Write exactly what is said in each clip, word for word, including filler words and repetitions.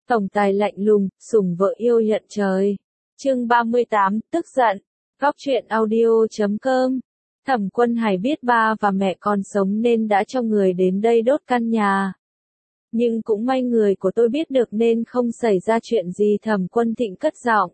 Tổng tài lạnh lùng, sủng vợ yêu nhận trời. Chương ba mươi tám, tức giận. Góc truyện audio chấm com. Thẩm Quân Hải biết ba và mẹ còn sống nên đã cho người đến đây đốt căn nhà. Nhưng cũng may người của tôi biết được nên không xảy ra chuyện gì. Thẩm Quân Thịnh cất giọng.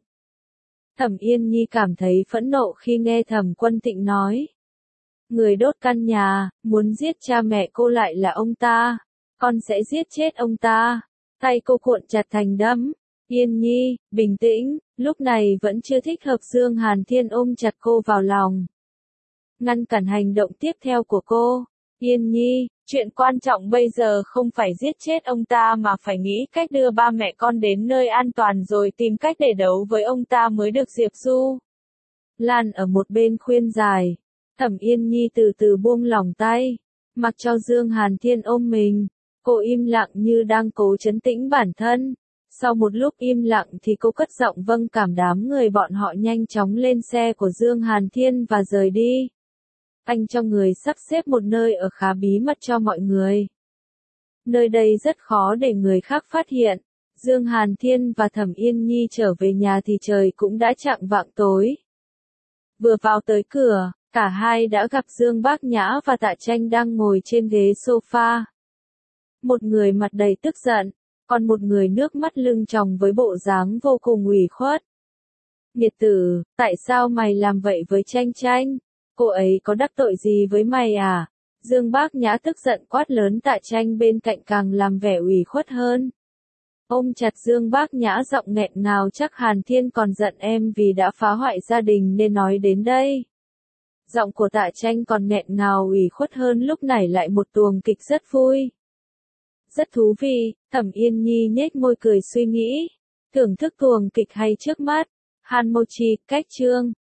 Thẩm Yên Nhi cảm thấy phẫn nộ khi nghe Thẩm Quân Thịnh nói. Người đốt căn nhà, muốn giết cha mẹ cô lại là ông ta. Con sẽ giết chết ông ta. Tay cô cuộn chặt thành đấm. Yên Nhi, bình tĩnh, lúc này vẫn chưa thích hợp. Dương Hàn Thiên ôm chặt cô vào lòng. Ngăn cản hành động tiếp theo của cô. Yên Nhi, chuyện quan trọng bây giờ không phải giết chết ông ta mà phải nghĩ cách đưa ba mẹ con đến nơi an toàn rồi tìm cách để đấu với ông ta mới được. Diệp Du Lan ở một bên khuyên giải. Thẩm Yên Nhi từ từ buông lỏng tay. Mặc cho Dương Hàn Thiên ôm mình. Cô im lặng như đang cố trấn tĩnh bản thân. Sau một lúc im lặng thì cô cất giọng vâng cảm. Đám người bọn họ nhanh chóng lên xe của Dương Hàn Thiên và rời đi. Anh cho người sắp xếp một nơi ở khá bí mật cho mọi người. Nơi đây rất khó để người khác phát hiện. Dương Hàn Thiên và Thẩm Yên Nhi trở về nhà thì trời cũng đã chạng vạng tối. Vừa vào tới cửa, cả hai đã gặp Dương Bác Nhã và Tạ Tranh đang ngồi trên ghế sofa. Một người mặt đầy tức giận, còn một người nước mắt lưng tròng với bộ dáng vô cùng ủy khuất. Nghiệt tử, tại sao mày làm vậy với Tranh Tranh? Cô ấy có đắc tội gì với mày à? Dương Bác Nhã tức giận quát lớn. Tạ Tranh bên cạnh càng làm vẻ ủy khuất hơn. Ôm chặt Dương Bác Nhã giọng nghẹn ngào. Chắc Hàn Thiên còn giận em vì đã phá hoại gia đình nên nói đến đây. Giọng của Tạ Tranh còn nghẹn ngào ủy khuất hơn. Lúc này lại một tuồng kịch rất vui. Rất thú vị. Thẩm Yên Nhi nhếch môi cười suy nghĩ. Thưởng thức tuồng kịch hay trước mắt. Han Mochi, cách chương.